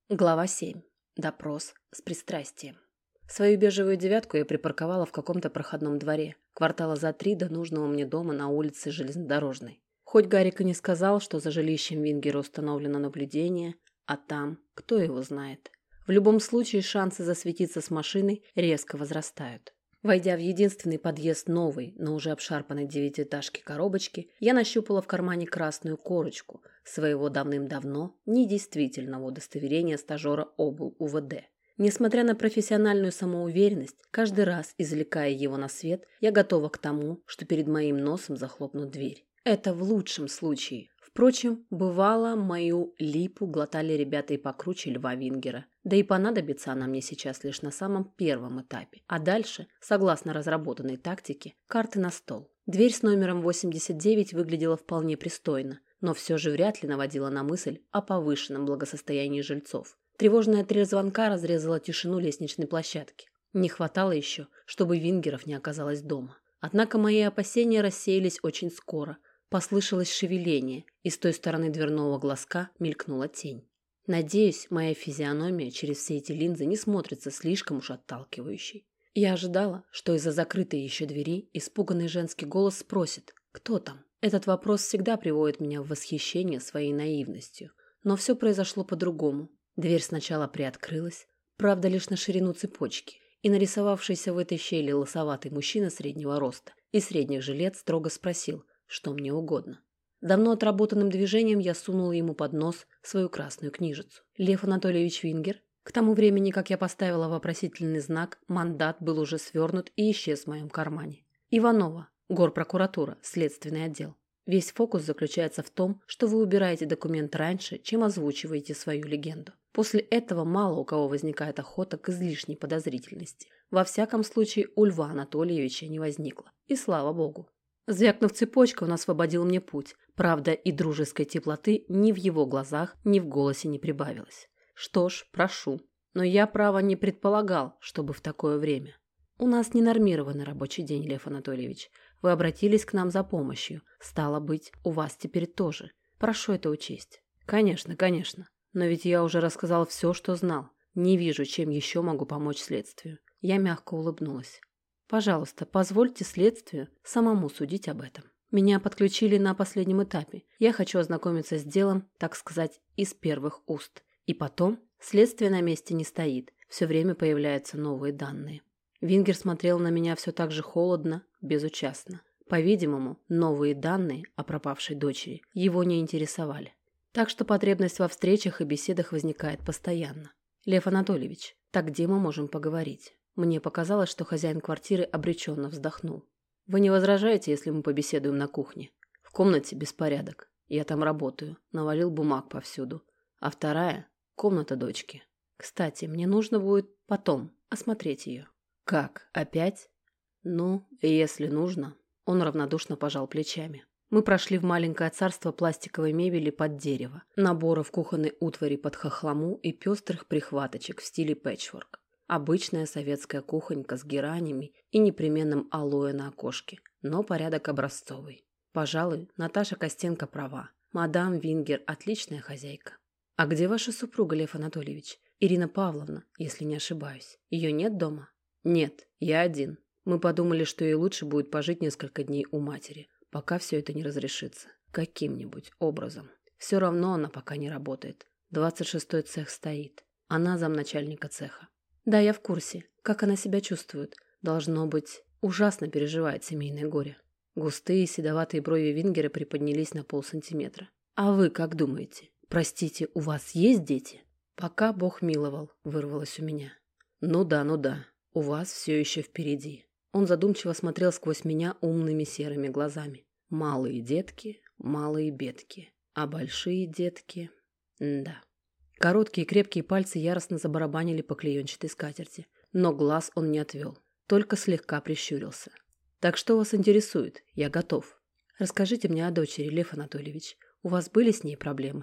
Глава 7. Допрос с пристрастием. Свою бежевую девятку я припарковала в каком-то проходном дворе, квартала за 3 до нужного мне дома на улице Железнодорожной. Хоть Гарик и не сказал, что за жилищем Вингера установлено наблюдение, а там кто его знает. В любом случае шансы засветиться с машиной резко возрастают. Войдя в единственный подъезд новой, но уже обшарпанной девятиэтажки коробочки, я нащупала в кармане красную корочку своего давным-давно недействительного удостоверения стажера ОБУ УВД. Несмотря на профессиональную самоуверенность, каждый раз, извлекая его на свет, я готова к тому, что перед моим носом захлопнут дверь. Это в лучшем случае. Впрочем, бывало, мою липу глотали ребята и покруче Льва Вингера. Да и понадобится она мне сейчас лишь на самом первом этапе. А дальше, согласно разработанной тактике, карты на стол. Дверь с номером 89 выглядела вполне пристойно, но все же вряд ли наводила на мысль о повышенном благосостоянии жильцов. Тревожная трель звонка разрезала тишину лестничной площадки. Не хватало еще, чтобы Вингеров не оказалось дома. Однако мои опасения рассеялись очень скоро. Послышалось шевеление, и с той стороны дверного глазка мелькнула тень. Надеюсь, моя физиономия через все эти линзы не смотрится слишком уж отталкивающей. Я ожидала, что из-за закрытой еще двери испуганный женский голос спросит «Кто там?». Этот вопрос всегда приводит меня в восхищение своей наивностью. Но все произошло по-другому. Дверь сначала приоткрылась, правда лишь на ширину цепочки, и нарисовавшийся в этой щели лысоватый мужчина среднего роста и средних же лет строго спросил, что мне угодно. Давно отработанным движением я сунула ему под нос свою красную книжицу. Лев Анатольевич Вингер. К тому времени, как я поставила вопросительный знак, мандат был уже свернут и исчез в моем кармане. Иванова, горпрокуратура, следственный отдел. Весь фокус заключается в том, что вы убираете документ раньше, чем озвучиваете свою легенду. После этого мало у кого возникает охота к излишней подозрительности. Во всяком случае, у Льва Анатольевича не возникло. И слава богу. Звякнув цепочкой, он освободил мне путь. Правда, и дружеской теплоты ни в его глазах, ни в голосе не прибавилось. Что ж, прошу. Но я, право, не предполагал, чтобы в такое время. У нас ненормированный рабочий день, Лев Анатольевич. Вы обратились к нам за помощью. Стало быть, у вас теперь тоже. Прошу это учесть. Конечно, конечно. Но ведь я уже рассказал все, что знал. Не вижу, чем еще могу помочь следствию. Я мягко улыбнулась. Пожалуйста, позвольте следствию самому судить об этом. Меня подключили на последнем этапе. Я хочу ознакомиться с делом, так сказать, из первых уст. И потом, следствие на месте не стоит. Все время появляются новые данные. Вингер смотрел на меня все так же холодно, безучастно. По-видимому, новые данные о пропавшей дочери его не интересовали. Так что потребность во встречах и беседах возникает постоянно. Лев Анатольевич, так где мы можем поговорить? Мне показалось, что хозяин квартиры обреченно вздохнул. «Вы не возражаете, если мы побеседуем на кухне? В комнате беспорядок. Я там работаю, навалил бумаг повсюду. А вторая – комната дочки. Кстати, мне нужно будет потом осмотреть ее». «Как? Опять?» «Ну, если нужно». Он равнодушно пожал плечами. Мы прошли в маленькое царство пластиковой мебели под дерево, наборов кухонной утвари под хохлому и пестрых прихваточек в стиле пэтчворк. Обычная советская кухонька с геранями и непременным алоэ на окошке, но порядок образцовый. Пожалуй, Наташа Костенко права. Мадам Вингер – отличная хозяйка. А где ваша супруга, Лев Анатольевич? Ирина Павловна, если не ошибаюсь. Ее нет дома? Нет, я один. Мы подумали, что ей лучше будет пожить несколько дней у матери, пока все это не разрешится. Каким-нибудь образом. Все равно она пока не работает. 26-й цех стоит. Она замначальника цеха. Да, я в курсе. Как она себя чувствует? Должно быть, ужасно переживает семейное горе. Густые седоватые брови Вингера приподнялись на полсантиметра. А вы как думаете? Простите, у вас есть дети? Пока Бог миловал, вырвалось у меня. Ну да. У вас все еще впереди. Он задумчиво смотрел сквозь меня умными серыми глазами. Малые детки, малые бедки. А большие детки... Да. Короткие крепкие пальцы яростно забарабанили по клеенчатой скатерти. Но глаз он не отвел, только слегка прищурился. «Так что вас интересует? Я готов. Расскажите мне о дочери, Лев Анатольевич. У вас были с ней проблемы?»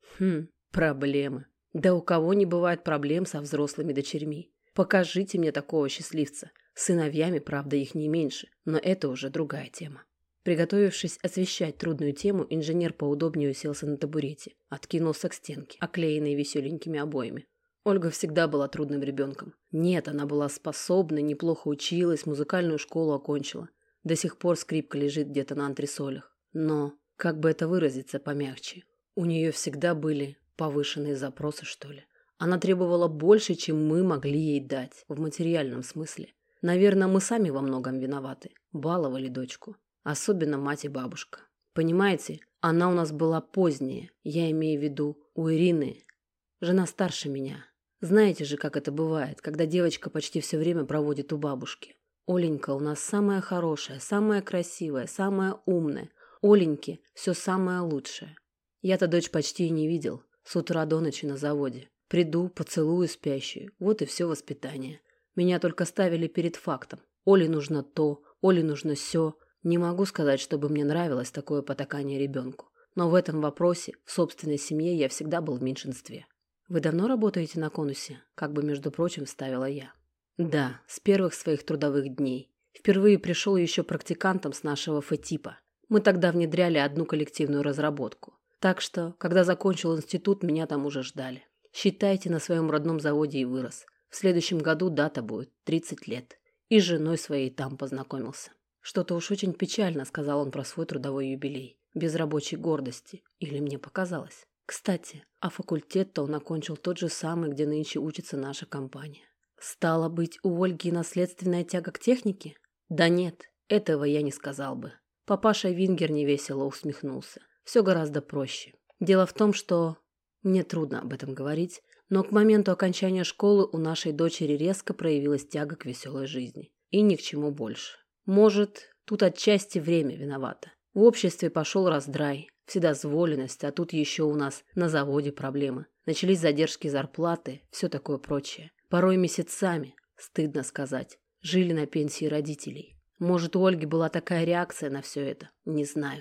Проблемы. Да у кого не бывает проблем со взрослыми дочерьми? Покажите мне такого счастливца. С сыновьями, правда, их не меньше, но это уже другая тема. Приготовившись освещать трудную тему, инженер поудобнее уселся на табурете, откинулся к стенке, оклеенной веселенькими обоями. Ольга всегда была трудным ребенком. Нет, она была способной, неплохо училась, музыкальную школу окончила. До сих пор скрипка лежит где-то на антресолях. Но, как бы это выразиться помягче, у нее всегда были повышенные запросы, что ли. Она требовала больше, чем мы могли ей дать, в материальном смысле. Наверное, мы сами во многом виноваты. Баловали дочку. Особенно мать и бабушка. Понимаете, она у нас была поздняя. Я имею в виду у Ирины. Жена старше меня. Знаете же, как это бывает, когда девочка почти все время проводит у бабушки. Оленька у нас самая хорошая, самая красивая, самая умная. Оленьке все самое лучшее. Я-то дочь почти и не видел. С утра до ночи на заводе. Приду, поцелую спящую. Вот и все воспитание. Меня только ставили перед фактом. Оле нужно то, Оле нужно сё. Не могу сказать, чтобы мне нравилось такое потакание ребенку. Но в этом вопросе, в собственной семье, я всегда был в меньшинстве. «Вы давно работаете на конусе?» Как бы, между прочим, вставила я. «Да, с первых своих трудовых дней. Впервые пришел еще практикантом с нашего ФЭТИПа. Мы тогда внедряли одну коллективную разработку. Так что, когда закончил институт, меня там уже ждали. Считайте, на своем родном заводе и вырос. В следующем году дата будет 30 лет. И с женой своей там познакомился». «Что-то уж очень печально», — сказал он про свой трудовой юбилей. Без рабочей гордости. Или мне показалось. Кстати, а факультет-то он окончил тот же самый, где нынче учится наша компания. Стало быть, у Ольги наследственная тяга к технике? Да нет, этого я не сказал бы. Папаша Вингер невесело усмехнулся. Все гораздо проще. Дело в том, что... Мне трудно об этом говорить, но к моменту окончания школы у нашей дочери резко проявилась тяга к веселой жизни. И ни к чему больше. Может, тут отчасти время виновато. В обществе пошел раздрай, вседозволенность, а тут еще у нас на заводе проблемы. Начались задержки зарплаты, все такое прочее. Порой месяцами, стыдно сказать, жили на пенсии родителей. Может, у Ольги была такая реакция на все это, не знаю.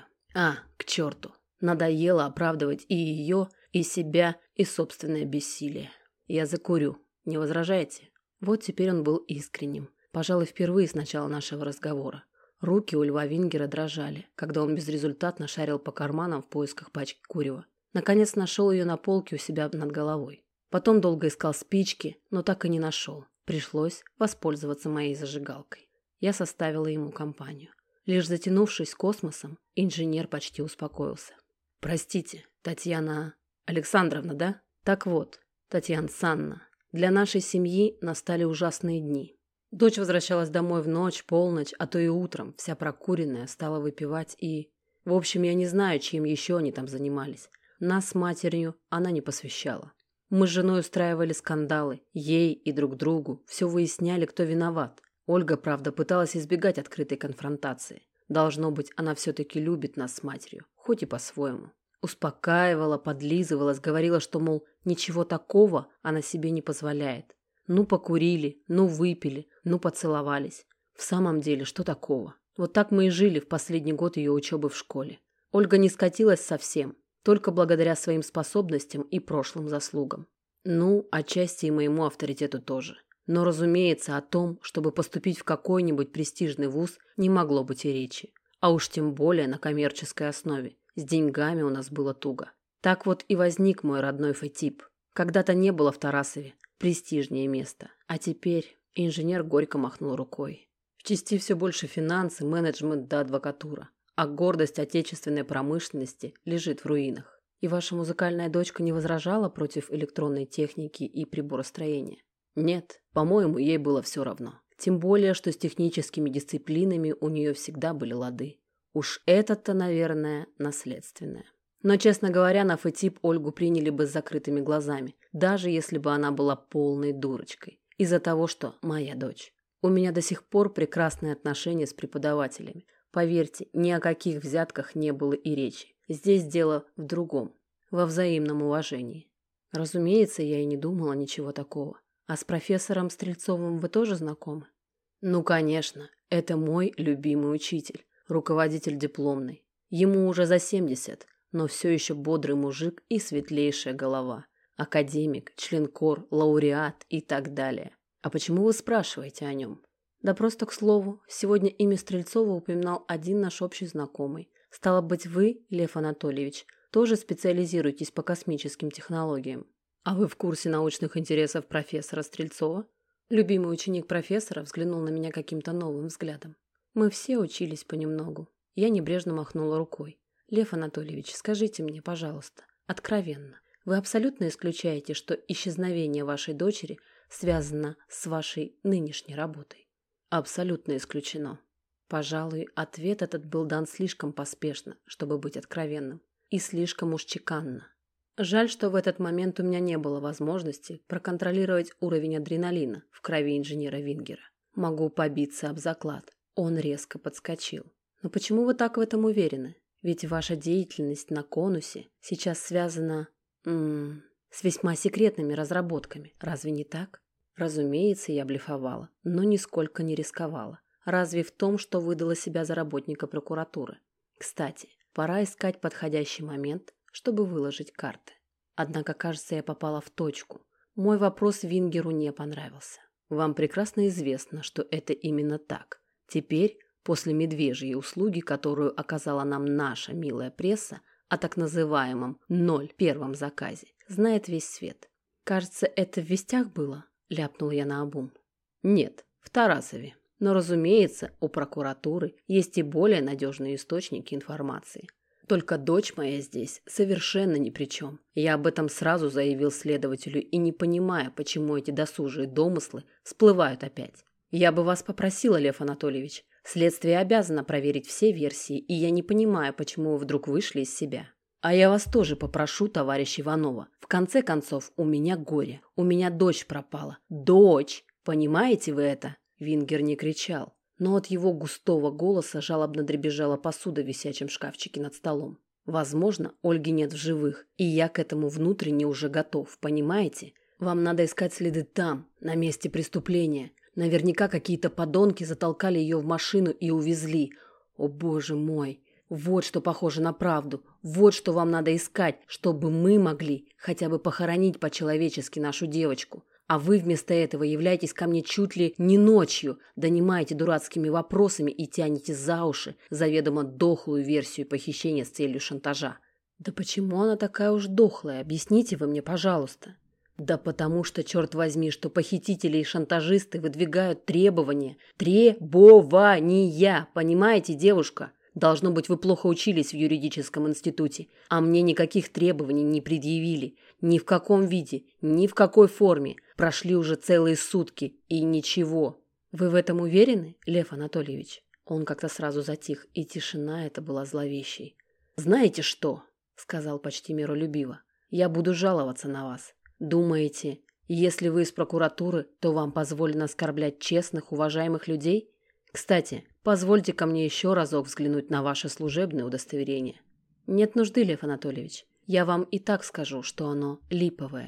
К черту. Надоело оправдывать и ее, и себя, и собственное бессилие. Я закурю, не возражаете? Вот теперь он был искренним. Пожалуй, впервые с начала нашего разговора. Руки у Льва Вингера дрожали, когда он безрезультатно шарил по карманам в поисках пачки курева. Наконец нашел ее на полке у себя над головой. Потом долго искал спички, но так и не нашел. Пришлось воспользоваться моей зажигалкой. Я составила ему компанию. Лишь затянувшись космосом, инженер почти успокоился. «Простите, Татьяна Александровна, да? Так вот, Татьяна Санна, для нашей семьи настали ужасные дни. Дочь возвращалась домой в ночь, полночь, а то и утром, вся прокуренная, стала выпивать и... В общем, я не знаю, чем еще они там занимались. Нас с матерью она не посвящала. Мы с женой устраивали скандалы, ей и друг другу, все выясняли, кто виноват. Ольга, правда, пыталась избегать открытой конфронтации. Должно быть, она все-таки любит нас с матерью, хоть и по-своему. Успокаивала, подлизывалась, говорила, что, мол, ничего такого она себе не позволяет. Ну, покурили, ну, выпили, ну, поцеловались. В самом деле, что такого? Вот так мы и жили в последний год ее учебы в школе. Ольга не скатилась совсем, только благодаря своим способностям и прошлым заслугам. Ну, отчасти и моему авторитету тоже. Но, разумеется, о том, чтобы поступить в какой-нибудь престижный вуз, не могло быть и речи. А уж тем более на коммерческой основе. С деньгами у нас было туго. Так вот и возник мой родной ФЭТИП. Когда-то не было в Тарасове престижнее место. А теперь инженер горько махнул рукой. В части все больше финансы, менеджмент да адвокатура. А гордость отечественной промышленности лежит в руинах. И ваша музыкальная дочка не возражала против электронной техники и приборостроения? Нет, по-моему, ей было все равно. Тем более, что с техническими дисциплинами у нее всегда были лады. Уж это-то, наверное, наследственное. Но, честно говоря, на ФЭТИП Ольгу приняли бы с закрытыми глазами, даже если бы она была полной дурочкой. Из-за того, что моя дочь. У меня до сих пор прекрасные отношения с преподавателями. Поверьте, ни о каких взятках не было и речи. Здесь дело в другом, во взаимном уважении. Разумеется, я и не думала ничего такого. А с профессором Стрельцовым вы тоже знакомы? Ну, конечно, это мой любимый учитель, руководитель дипломной. Ему уже за 70, но все еще бодрый мужик и светлейшая голова. Академик, член-кор, лауреат и так далее. А почему вы спрашиваете о нем? Да просто к слову, сегодня имя Стрельцова упоминал один наш общий знакомый. Стало быть, вы, Лев Анатольевич, тоже специализируетесь по космическим технологиям. А вы в курсе научных интересов профессора Стрельцова? Любимый ученик профессора взглянул на меня каким-то новым взглядом. Мы все учились понемногу. Я небрежно махнула рукой. Лев Анатольевич, скажите мне, пожалуйста, откровенно, вы абсолютно исключаете, что исчезновение вашей дочери связано с вашей нынешней работой? Абсолютно исключено. Пожалуй, ответ этот был дан слишком поспешно, чтобы быть откровенным, и слишком уж чеканно. Жаль, что в этот момент у меня не было возможности проконтролировать уровень адреналина в крови инженера Вингера. Могу побиться об заклад. Он резко подскочил. Но почему вы так в этом уверены? Ведь ваша деятельность на конусе сейчас связана с весьма секретными разработками. Разве не так? Разумеется, я блефовала, но нисколько не рисковала. Разве в том, что выдала себя за работника прокуратуры. Кстати, пора искать подходящий момент, чтобы выложить карты. Однако, кажется, я попала в точку. Мой вопрос Вингеру не понравился. Вам прекрасно известно, что это именно так. Теперь, после медвежьей услуги, которую оказала нам наша милая пресса о так называемом 01 заказе, знает весь свет. Кажется, это в вестях было, ляпнул я наобум. Нет, в Тарасове. Но, разумеется, у прокуратуры есть и более надежные источники информации. Только дочь моя здесь совершенно ни при чем. Я об этом сразу заявил следователю и не понимаю, почему эти досужие домыслы всплывают опять. Я бы вас попросила, Лев Анатольевич. Следствие обязано проверить все версии, и я не понимаю, почему вы вдруг вышли из себя. А я вас тоже попрошу, товарищ Иванова. В конце концов, у меня горе. У меня дочь пропала. Дочь! Понимаете вы это? Вингер не кричал. Но от его густого голоса жалобно дребезжала посуда в висячем шкафчике над столом. Возможно, Ольги нет в живых, и я к этому внутренне уже готов, понимаете? Вам надо искать следы там, на месте преступления. Наверняка какие-то подонки затолкали ее в машину и увезли. О, боже мой! Вот что похоже на правду. Вот что вам надо искать, чтобы мы могли хотя бы похоронить по-человечески нашу девочку. А вы вместо этого являетесь ко мне чуть ли не ночью, донимаете дурацкими вопросами и тянете за уши заведомо дохлую версию похищения с целью шантажа. Да почему она такая уж дохлая? Объясните вы мне, пожалуйста. Да потому что, черт возьми, что похитители и шантажисты выдвигают требования. Требования! Понимаете, девушка? Должно быть, вы плохо учились в юридическом институте, а мне никаких требований не предъявили. Ни в каком виде, ни в какой форме. Прошли уже целые сутки, и ничего. Вы в этом уверены, Лев Анатольевич? Он как-то сразу затих, и тишина эта была зловещей. «Знаете что?» — сказал почти миролюбиво. «Я буду жаловаться на вас. Думаете, если вы из прокуратуры, то вам позволено оскорблять честных, уважаемых людей? Кстати, позвольте-ка мне еще разок взглянуть на ваше служебное удостоверение». «Нет нужды, Лев Анатольевич. Я вам и так скажу, что оно липовое».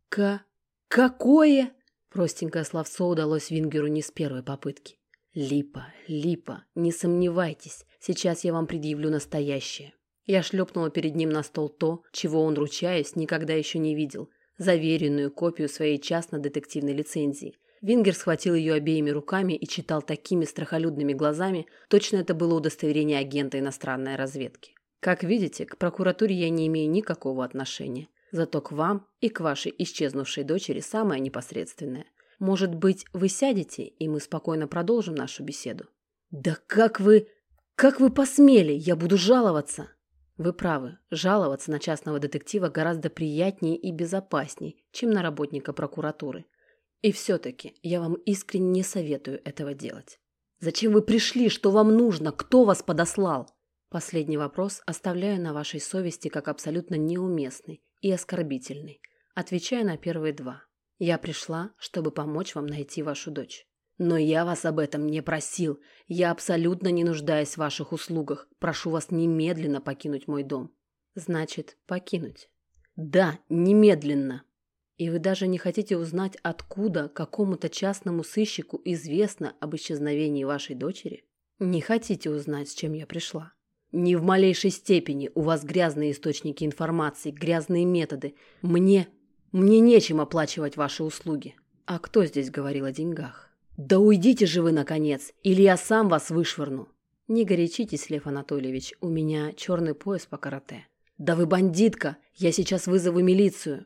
«Какое?» Простенькое словцо удалось Вингеру не с первой попытки. «Липа, не сомневайтесь, сейчас я вам предъявлю настоящее». Я шлепнула перед ним на стол то, чего он, ручаясь, никогда еще не видел, заверенную копию своей частно-детективной лицензии. Вингер схватил ее обеими руками и читал такими страхолюдными глазами, точно это было удостоверение агента иностранной разведки. Как видите, к прокуратуре я не имею никакого отношения. Зато к вам и к вашей исчезнувшей дочери самое непосредственное. Может быть, вы сядете, и мы спокойно продолжим нашу беседу? Да как вы посмели? Я буду жаловаться. Вы правы, жаловаться на частного детектива гораздо приятнее и безопаснее, чем на работника прокуратуры. И все-таки я вам искренне не советую этого делать. Зачем вы пришли? Что вам нужно? Кто вас подослал? Последний вопрос оставляю на вашей совести как абсолютно неуместный и оскорбительный. Отвечаю на первые два. Я пришла, чтобы помочь вам найти вашу дочь. Но я вас об этом не просил. Я абсолютно не нуждаюсь в ваших услугах. Прошу вас немедленно покинуть мой дом. Значит, покинуть? Да, немедленно. И вы даже не хотите узнать, откуда какому-то частному сыщику известно об исчезновении вашей дочери? Не хотите узнать, с чем я пришла? Ни в малейшей степени. У вас грязные источники информации, грязные методы. Мне нечем оплачивать ваши услуги. А кто здесь говорил о деньгах? Да уйдите же вы, наконец, или я сам вас вышвырну. Не горячитесь, Лев Анатольевич, у меня черный пояс по карате. Да вы бандитка, я сейчас вызову милицию.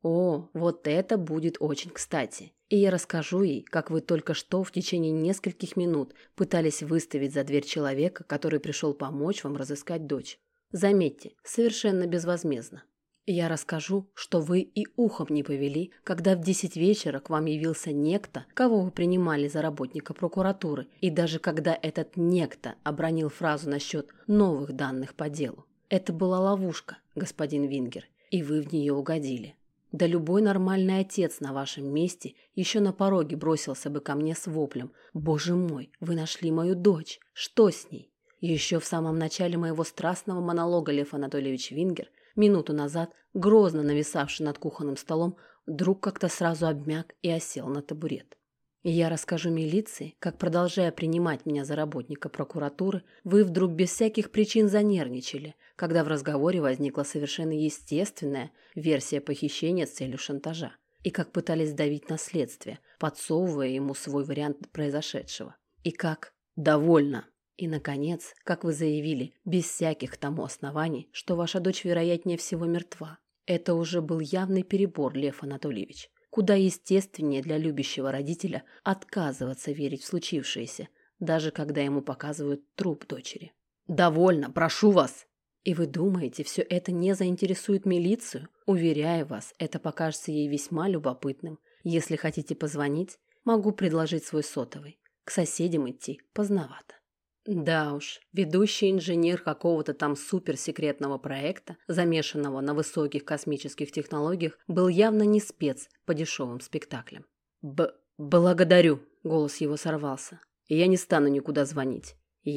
О, вот это будет очень кстати. И я расскажу ей, как вы только что в течение нескольких минут пытались выставить за дверь человека, который пришел помочь вам разыскать дочь. Заметьте, совершенно безвозмездно. Я расскажу, что вы и ухом не повели, когда в 10 вечера к вам явился некто, кого вы принимали за работника прокуратуры, и даже когда этот некто обронил фразу насчет новых данных по делу. Это была ловушка, господин Вингер, и вы в нее угодили. Да любой нормальный отец на вашем месте еще на пороге бросился бы ко мне с воплем: «Боже мой, вы нашли мою дочь! Что с ней?» Еще в самом начале моего страстного монолога Лев Анатольевич Вингер, минуту назад, грозно нависавший над кухонным столом, вдруг как-то сразу обмяк и осел на табурет. И я расскажу милиции, как, продолжая принимать меня за работника прокуратуры, вы вдруг без всяких причин занервничали, когда в разговоре возникла совершенно естественная версия похищения с целью шантажа, и как пытались давить на следствие, подсовывая ему свой вариант произошедшего. И как «довольно». И, наконец, как вы заявили, без всяких тому оснований, что ваша дочь, вероятнее всего, мертва. Это уже был явный перебор, Лев Анатольевич. Куда естественнее для любящего родителя отказываться верить в случившееся, даже когда ему показывают труп дочери. «Довольно, прошу вас!» И вы думаете, все это не заинтересует милицию? Уверяю вас, это покажется ей весьма любопытным. Если хотите позвонить, могу предложить свой сотовый. К соседям идти поздновато. Да уж, ведущий инженер какого-то там суперсекретного проекта, замешанного на высоких космических технологиях, был явно не спец по дешевым спектаклям. «Благодарю», — голос его сорвался. «Я не стану никуда звонить.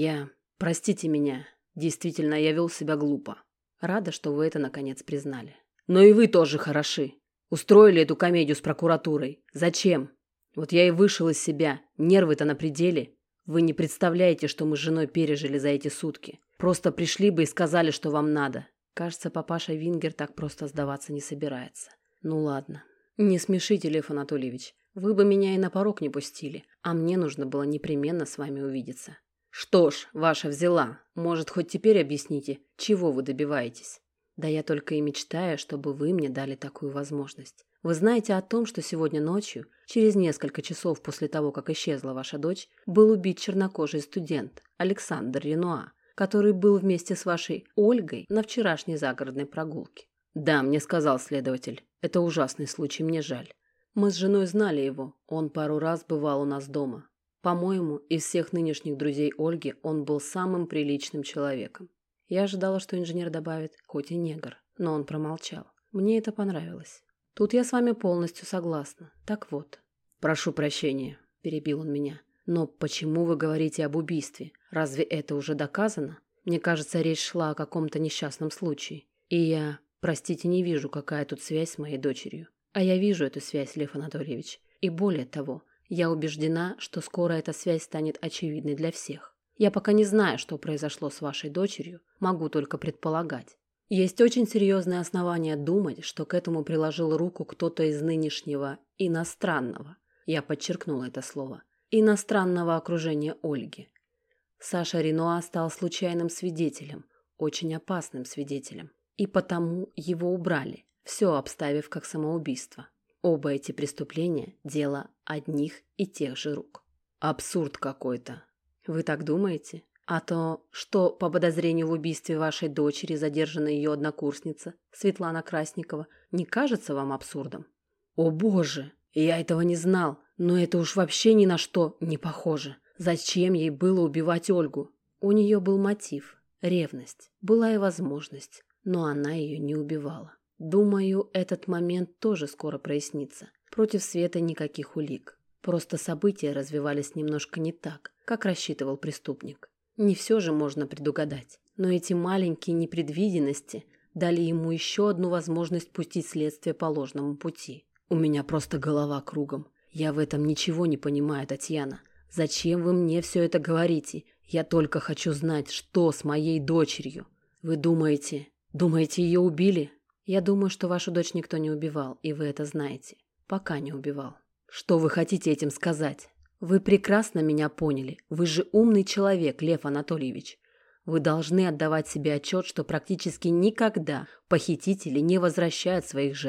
Простите меня, действительно, я вел себя глупо. Рада, что вы это наконец признали. Но и вы тоже хороши. Устроили эту комедию с прокуратурой. Зачем? Вот я и вышел из себя, нервы-то на пределе». Вы не представляете, что мы с женой пережили за эти сутки. Просто пришли бы и сказали, что вам надо. Кажется, папаша Вингер так просто сдаваться не собирается. Ну ладно. Не смешите, Лев Анатольевич. Вы бы меня и на порог не пустили, а мне нужно было непременно с вами увидеться. Что ж, ваша взяла. Может, хоть теперь объясните, чего вы добиваетесь? Да я только и мечтаю, чтобы вы мне дали такую возможность. Вы знаете о том, что сегодня ночью, через несколько часов после того, как исчезла ваша дочь, был убит чернокожий студент Александр Ренуа, который был вместе с вашей Ольгой на вчерашней загородной прогулке? Да, мне сказал следователь. Это ужасный случай, мне жаль. Мы с женой знали его, он пару раз бывал у нас дома. По-моему, из всех нынешних друзей Ольги он был самым приличным человеком. Я ожидала, что инженер добавит, хоть и негр, но он промолчал. Мне это понравилось. Тут я с вами полностью согласна. Так вот. Прошу прощения, перебил он меня. Но почему вы говорите об убийстве? Разве это уже доказано? Мне кажется, речь шла о каком-то несчастном случае. И я, простите, не вижу, какая тут связь с моей дочерью. А я вижу эту связь, Лев Анатольевич. И более того, я убеждена, что скоро эта связь станет очевидной для всех. Я пока не знаю, что произошло с вашей дочерью, могу только предполагать. Есть очень серьезные основания думать, что к этому приложил руку кто-то из нынешнего иностранного, я подчеркнула это слово, иностранного окружения Ольги. Саша Ренуа стал случайным свидетелем, очень опасным свидетелем, и потому его убрали, все обставив как самоубийство. Оба эти преступления – дело одних и тех же рук. Абсурд какой-то. Вы так думаете? А то, что по подозрению в убийстве вашей дочери задержана ее однокурсница, Светлана Красникова, не кажется вам абсурдом? О боже, я этого не знал, но это уж вообще ни на что не похоже. Зачем ей было убивать Ольгу? У нее был мотив, ревность, была и возможность, но она ее не убивала. Думаю, этот момент тоже скоро прояснится. Против Светы никаких улик. Просто события развивались немножко не так, как рассчитывал преступник. Не все же можно предугадать, но эти маленькие непредвиденности дали ему еще одну возможность пустить следствие по ложному пути. У меня просто голова кругом. Я в этом ничего не понимаю, Татьяна. Зачем вы мне все это говорите? Я только хочу знать, что с моей дочерью. Вы думаете ее убили? Я думаю, что вашу дочь никто не убивал, и вы это знаете. Пока не убивал. Что вы хотите этим сказать? Вы прекрасно меня поняли. Вы же умный человек, Лев Анатольевич. Вы должны отдавать себе отчет, что практически никогда похитители не возвращают своих жертв.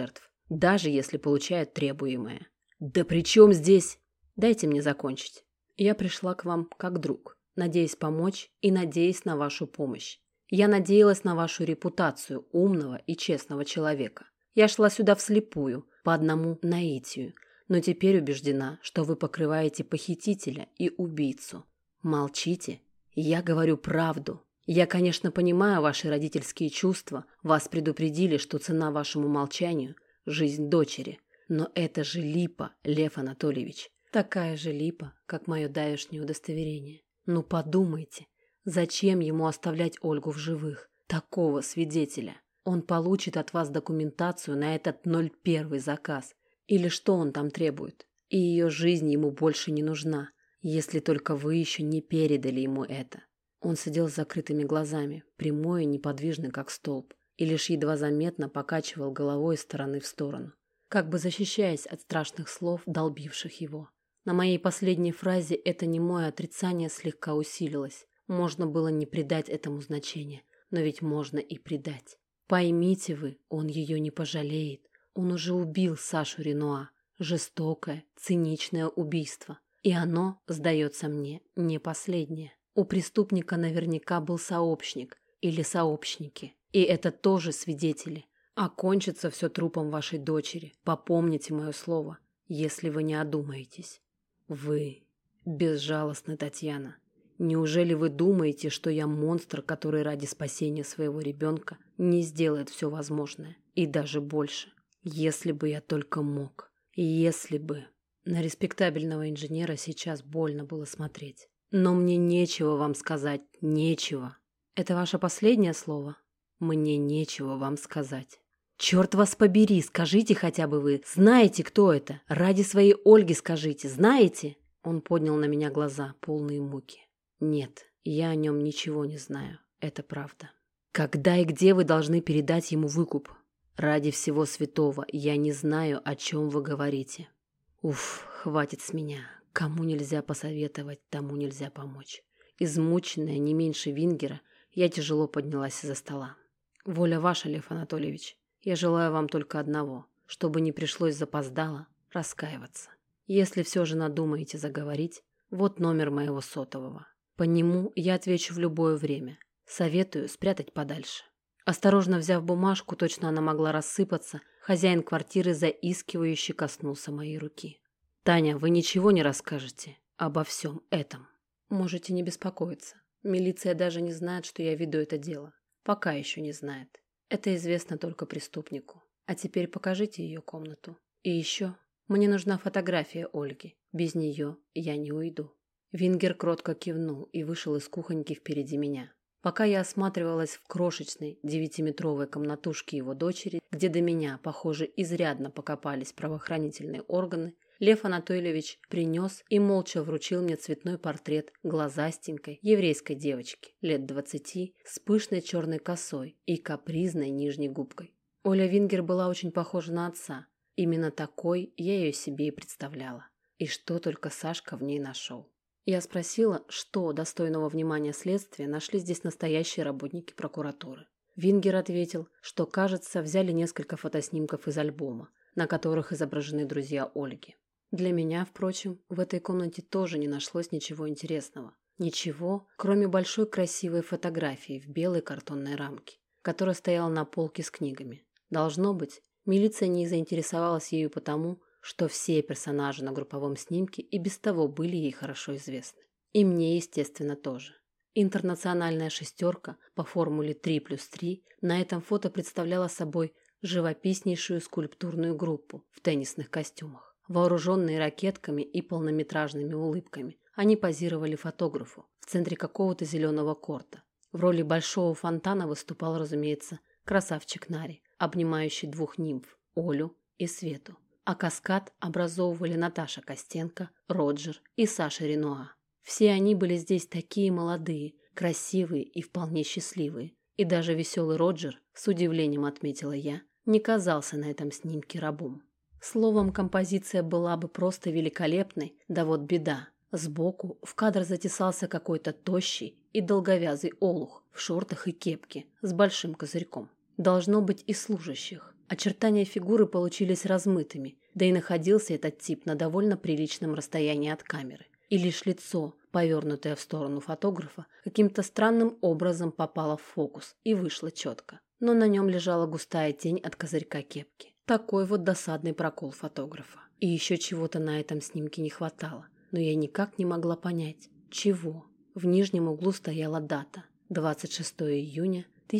даже если получает требуемое. Да при чем здесь? Дайте мне закончить. Я пришла к вам как друг, надеясь помочь и надеясь на вашу помощь. Я надеялась на вашу репутацию умного и честного человека. Я шла сюда вслепую, по одному наитию, но теперь убеждена, что вы покрываете похитителя и убийцу. Молчите. Я говорю правду. Я, конечно, понимаю ваши родительские чувства. Вас предупредили, что цена вашему молчанию – жизнь дочери. Но это же липа, Лев Анатольевич. Такая же липа, как мое давешнее удостоверение. Ну подумайте, зачем ему оставлять Ольгу в живых? Такого свидетеля. Он получит от вас документацию на этот 01 заказ. Или что он там требует? И ее жизнь ему больше не нужна, если только вы еще не передали ему это. Он сидел с закрытыми глазами, прямой и неподвижный, как столб, и лишь едва заметно покачивал головой из стороны в сторону, как бы защищаясь от страшных слов, долбивших его. На моей последней фразе это немое отрицание слегка усилилось. Можно было не придать этому значения, но ведь можно и придать. Поймите вы, он ее не пожалеет. Он уже убил Сашу Ренуа. Жестокое, циничное убийство. И оно, сдается мне, не последнее. У преступника наверняка был сообщник или сообщники. И это тоже свидетели. А кончится все трупом вашей дочери. Попомните мое слово, если вы не одумаетесь. Вы безжалостны, Татьяна. Неужели вы думаете, что я монстр, который ради спасения своего ребенка не сделает все возможное? И даже больше. Если бы я только мог. Если бы. На респектабельного инженера сейчас больно было смотреть. Но мне нечего вам сказать. Нечего. Это ваше последнее слово? Мне нечего вам сказать. Черт вас побери, скажите хотя бы вы. Знаете, кто это? Ради своей Ольги скажите. Знаете? Он поднял на меня глаза, полные муки. Нет, я о нем ничего не знаю. Это правда. Когда и где вы должны передать ему выкуп? Ради всего святого, я не знаю, о чем вы говорите. Уф, хватит с меня. Кому нельзя посоветовать, тому нельзя помочь. Измученная не меньше Вингера, я тяжело поднялась из-за стола. Воля ваша, Лев Анатольевич. Я желаю вам только одного, чтобы не пришлось запоздало раскаиваться. Если все же надумаете заговорить, вот номер моего сотового. По нему я отвечу в любое время. Советую спрятать подальше. Осторожно взяв бумажку, точно она могла рассыпаться, хозяин квартиры заискивающе коснулся моей руки. «Таня, вы ничего не расскажете обо всем этом?» «Можете не беспокоиться. Милиция даже не знает, что я веду это дело. Пока еще не знает. Это известно только преступнику. А теперь покажите ее комнату. И еще, мне нужна фотография Ольги. Без нее я не уйду». Вингер кротко кивнул и вышел из кухоньки впереди меня. Пока я осматривалась в крошечной 9-метровой комнатушке его дочери, где до меня, похоже, изрядно покопались правоохранительные органы, Лев Анатольевич принес и молча вручил мне цветной портрет глазастенькой еврейской девочки лет 20 с пышной черной косой и капризной нижней губкой. Оля Вингер была очень похожа на отца. Именно такой я ее себе и представляла. И что только Сашка в ней нашел. Я спросила, что достойного внимания следствия нашли здесь настоящие работники прокуратуры. Вингер ответил, что, кажется, взяли несколько фотоснимков из альбома, на которых изображены друзья Ольги. Для меня, впрочем, в этой комнате тоже не нашлось ничего интересного. Ничего, кроме большой красивой фотографии в белой картонной рамке, которая стояла на полке с книгами. Должно быть, милиция не заинтересовалась ею потому, что все персонажи на групповом снимке и без того были ей хорошо известны. И мне, естественно, тоже. Интернациональная шестерка по формуле 3+3 на этом фото представляла собой живописнейшую скульптурную группу в теннисных костюмах. Вооруженные ракетками и полнометражными улыбками, они позировали фотографу в центре какого-то зеленого корта. В роли большого фонтана выступал, разумеется, красавчик Нари, обнимающий двух нимф – Олю и Свету. А каскад образовывали Наташа Костенко, Роджер и Саша Ренуа. Все они были здесь такие молодые, красивые и вполне счастливые. И даже веселый Роджер, с удивлением отметила я, не казался на этом снимке рабом. Словом, композиция была бы просто великолепной, да вот беда. Сбоку в кадр затесался какой-то тощий и долговязый олух в шортах и кепке с большим козырьком. Должно быть из служащих. Очертания фигуры получились размытыми, да и находился этот тип на довольно приличном расстоянии от камеры. И лишь лицо, повернутое в сторону фотографа, каким-то странным образом попало в фокус и вышло четко. Но на нем лежала густая тень от козырька кепки. Такой вот досадный прокол фотографа. И еще чего-то на этом снимке не хватало. Но я никак не могла понять, чего. В нижнем углу стояла дата – 26 июня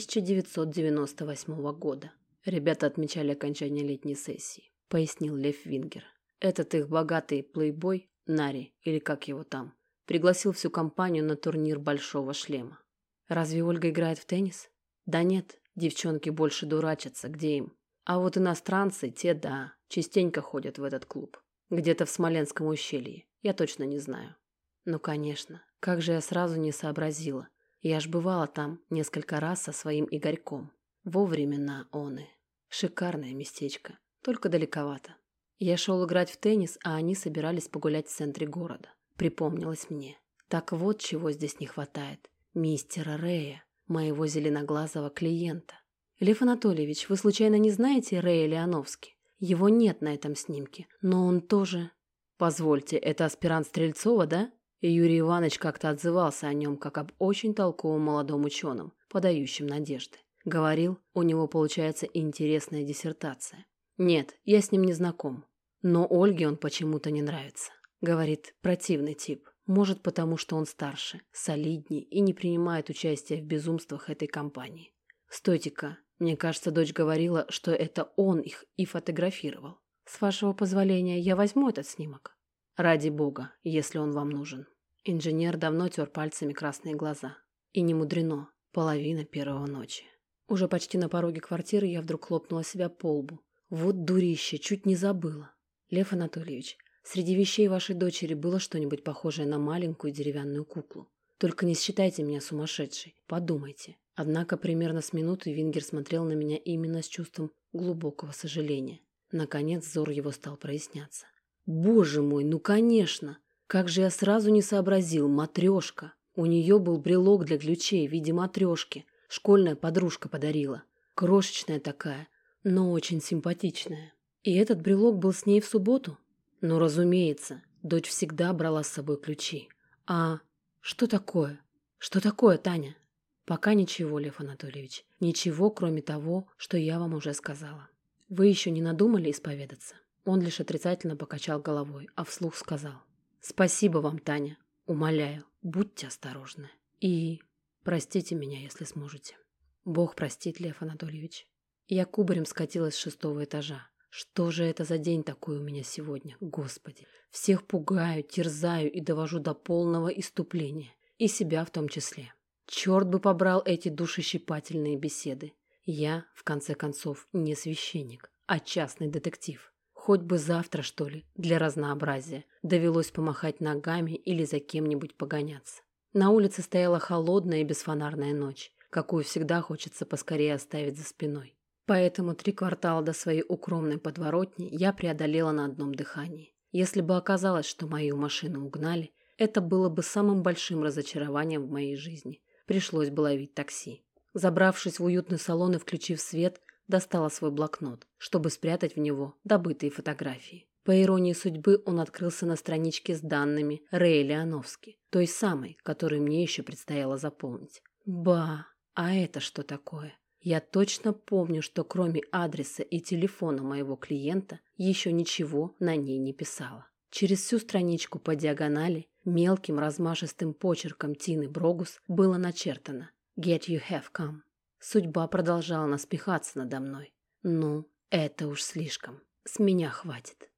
1998 года. Ребята отмечали окончание летней сессии, пояснил Лев Вингер. Этот их богатый плейбой, Нари, или как его там, пригласил всю компанию на турнир Большого шлема. Разве Ольга играет в теннис? Да нет, девчонки больше дурачатся, где им. А вот иностранцы, те да, частенько ходят в этот клуб. Где-то в Смоленском ущелье, я точно не знаю. Ну конечно, как же я сразу не сообразила. Я ж бывала там несколько раз со своим Игорьком. Во времена оны. Шикарное местечко, только далековато. Я шел играть в теннис, а они собирались погулять в центре города. Припомнилось мне. Так вот, чего здесь не хватает. Мистера Рэя, моего зеленоглазого клиента. Лев Анатольевич, вы случайно не знаете Рэя Леоновски? Его нет на этом снимке, но он тоже... Позвольте, это аспирант Стрельцова, да? И Юрий Иванович как-то отзывался о нем, как об очень толковом молодом ученом, подающем надежды. Говорил, у него получается интересная диссертация. Нет, я с ним не знаком. Но Ольге он почему-то не нравится. Говорит, противный тип. Может, потому что он старше, солиднее и не принимает участия в безумствах этой компании. Стойте-ка, мне кажется, дочь говорила, что это он их и фотографировал. С вашего позволения, я возьму этот снимок. Ради бога, если он вам нужен. Инженер давно тер пальцами красные глаза. И не мудрено, половина первого ночи. Уже почти на пороге квартиры я вдруг хлопнула себя по лбу. Вот дурище, чуть не забыла. Лев Анатольевич, среди вещей вашей дочери было что-нибудь похожее на маленькую деревянную куклу? Только не считайте меня сумасшедшей, подумайте. Однако примерно с минуты Вингер смотрел на меня именно с чувством глубокого сожаления. Наконец взор его стал проясняться. Боже мой, ну конечно! Как же я сразу не сообразил, матрешка. У нее был брелок для ключей в виде матрешки. Школьная подружка подарила. Крошечная такая, но очень симпатичная. И этот брелок был с ней в субботу? Ну, разумеется, дочь всегда брала с собой ключи. А что такое? Что такое, Таня? Пока ничего, Лев Анатольевич. Ничего, кроме того, что я вам уже сказала. Вы еще не надумали исповедаться? Он лишь отрицательно покачал головой, а вслух сказал. Спасибо вам, Таня. Умоляю, будьте осторожны. И простите меня, если сможете. Бог простит, Лев Анатольевич. Я кубарем скатилась с 6-го этажа. Что же это за день такой у меня сегодня, Господи? Всех пугаю, терзаю и довожу до полного исступления. И себя в том числе. Черт бы побрал эти душещипательные беседы. Я, в конце концов, не священник, а частный детектив. Хоть бы завтра, что ли, для разнообразия, довелось помахать ногами или за кем-нибудь погоняться. На улице стояла холодная и бесфонарная ночь, какую всегда хочется поскорее оставить за спиной. Поэтому 3 квартала до своей укромной подворотни я преодолела на одном дыхании. Если бы оказалось, что мою машину угнали, это было бы самым большим разочарованием в моей жизни. Пришлось бы ловить такси. Забравшись в уютный салон и включив свет, достала свой блокнот, чтобы спрятать в него добытые фотографии. По иронии судьбы, он открылся на страничке с данными Рэя Леоновски, той самой, которую мне еще предстояло заполнить. Ба, а это что такое? Я точно помню, что кроме адреса и телефона моего клиента еще ничего на ней не писала. Через всю страничку по диагонали мелким размашистым почерком Тины Брогус было начертано «Get you have come». Судьба продолжала насмехаться надо мной. Ну, это уж слишком. С меня хватит.